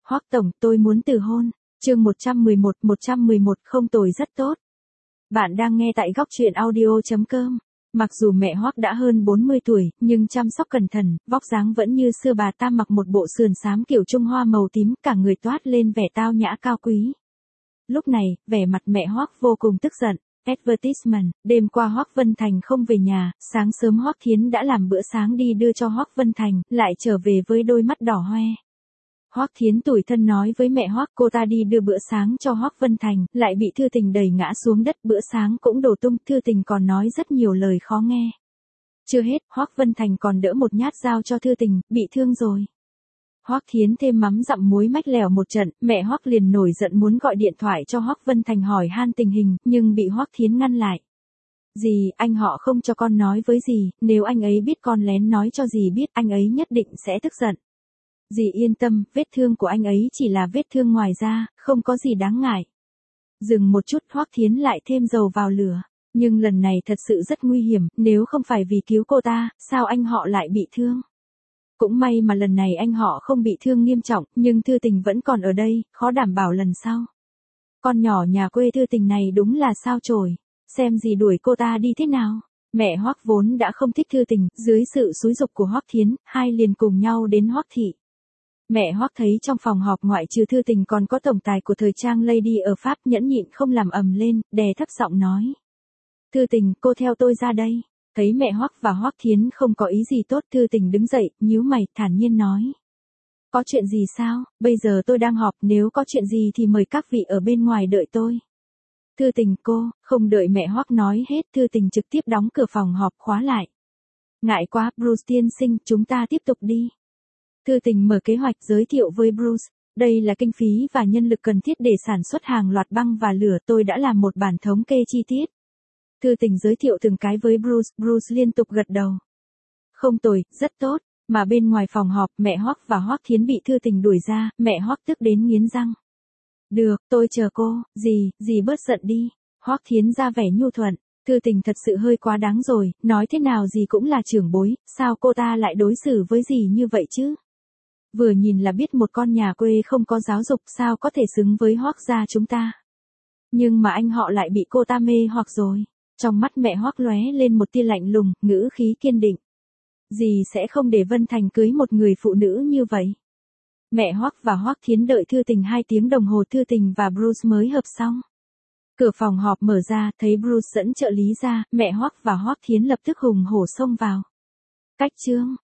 Hoắc tổng, tôi muốn từ hôn. Chương 111 không tồi rất tốt. Bạn đang nghe tại góc truyện audio.com. Mặc dù mẹ Hoắc đã hơn 40 tuổi, nhưng chăm sóc cẩn thận, vóc dáng vẫn như xưa. Bà ta mặc một bộ sườn xám kiểu Trung Hoa màu tím, cả người toát lên vẻ tao nhã cao quý. Lúc này, vẻ mặt mẹ Hoắc vô cùng tức giận. Advertisement, đêm qua Hoắc Vân Thành không về nhà, sáng sớm Hoắc Thiến đã làm bữa sáng đi đưa cho Hoắc Vân Thành, lại trở về với đôi mắt đỏ hoe. Hoắc Thiến tủi thân nói với mẹ Hoắc, cô ta đi đưa bữa sáng cho Hoắc Vân Thành, lại bị Thư Tình đẩy ngã xuống đất, bữa sáng cũng đổ tung, Thư Tình còn nói rất nhiều lời khó nghe. Chưa hết, Hoắc Vân Thành còn đỡ một nhát dao cho Thư Tình, bị thương rồi. Hoắc Thiến thêm mắm dặm muối mách lèo một trận, mẹ Hoắc liền nổi giận muốn gọi điện thoại cho Hoắc Vân Thành hỏi han tình hình, nhưng bị Hoắc Thiến ngăn lại. Dì, anh họ không cho con nói với dì, nếu anh ấy biết con lén nói cho dì biết, anh ấy nhất định sẽ tức giận. Dì yên tâm, vết thương của anh ấy chỉ là vết thương ngoài da, không có gì đáng ngại. Dừng một chút, Hoắc Thiến lại thêm dầu vào lửa. Nhưng lần này thật sự rất nguy hiểm, nếu không phải vì cứu cô ta, sao anh họ lại bị thương? Cũng may mà lần này anh họ không bị thương nghiêm trọng, nhưng Thư Tình vẫn còn ở đây, khó đảm bảo lần sau. Con nhỏ nhà quê Thư Tình này đúng là sao chổi, xem gì đuổi cô ta đi thế nào. Mẹ Hoắc vốn đã không thích Thư Tình, dưới sự xúi giục của Hoắc Thiến, hai liền cùng nhau đến Hoắc thị. Mẹ Hoắc thấy trong phòng họp ngoại trừ Thư Tình còn có tổng tài của thời trang Lady ở Pháp, nhẫn nhịn không làm ầm lên, đè thấp giọng nói. Thư Tình, cô theo tôi ra đây. Thấy mẹ Hoắc và Hoắc Thiến không có ý gì tốt, Thư Tình đứng dậy, nhíu mày, thản nhiên nói. Có chuyện gì sao, bây giờ tôi đang họp, nếu có chuyện gì thì mời các vị ở bên ngoài đợi tôi. Thư Tình, cô, không đợi mẹ Hoắc nói hết, Thư Tình trực tiếp đóng cửa phòng họp khóa lại. Ngại quá, Bruce tiên sinh, chúng ta tiếp tục đi. Thư Tình mở kế hoạch giới thiệu với Bruce. Đây là kinh phí và nhân lực cần thiết để sản xuất hàng loạt băng và lửa, tôi đã làm một bản thống kê chi tiết. Thư Tình giới thiệu từng cái với Bruce, Bruce liên tục gật đầu. Không tồi, rất tốt, mà bên ngoài phòng họp, mẹ Hoắc và Hoắc Thiến bị Thư Tình đuổi ra, mẹ Hoắc tức đến nghiến răng. Được, tôi chờ cô, dì bớt giận đi. Hoắc Thiến ra vẻ nhu thuận, Thư Tình thật sự hơi quá đáng rồi, nói thế nào dì cũng là trưởng bối, sao cô ta lại đối xử với dì như vậy chứ? Vừa nhìn là biết một con nhà quê không có giáo dục, sao có thể xứng với Hoắc gia chúng ta. Nhưng mà anh họ lại bị cô ta mê hoặc rồi. Trong mắt mẹ Hoắc lóe lên một tia lạnh lùng, ngữ khí kiên định. Dì sẽ không để Vân Thành cưới một người phụ nữ như vậy. Mẹ Hoắc và Hoắc Thiến đợi Thư Tình 2 tiếng đồng hồ, Thư Tình và Bruce mới hợp xong. Cửa phòng họp mở ra, thấy Bruce dẫn trợ lý ra, mẹ Hoắc và Hoắc Thiến lập tức hùng hổ xông vào. Cách chương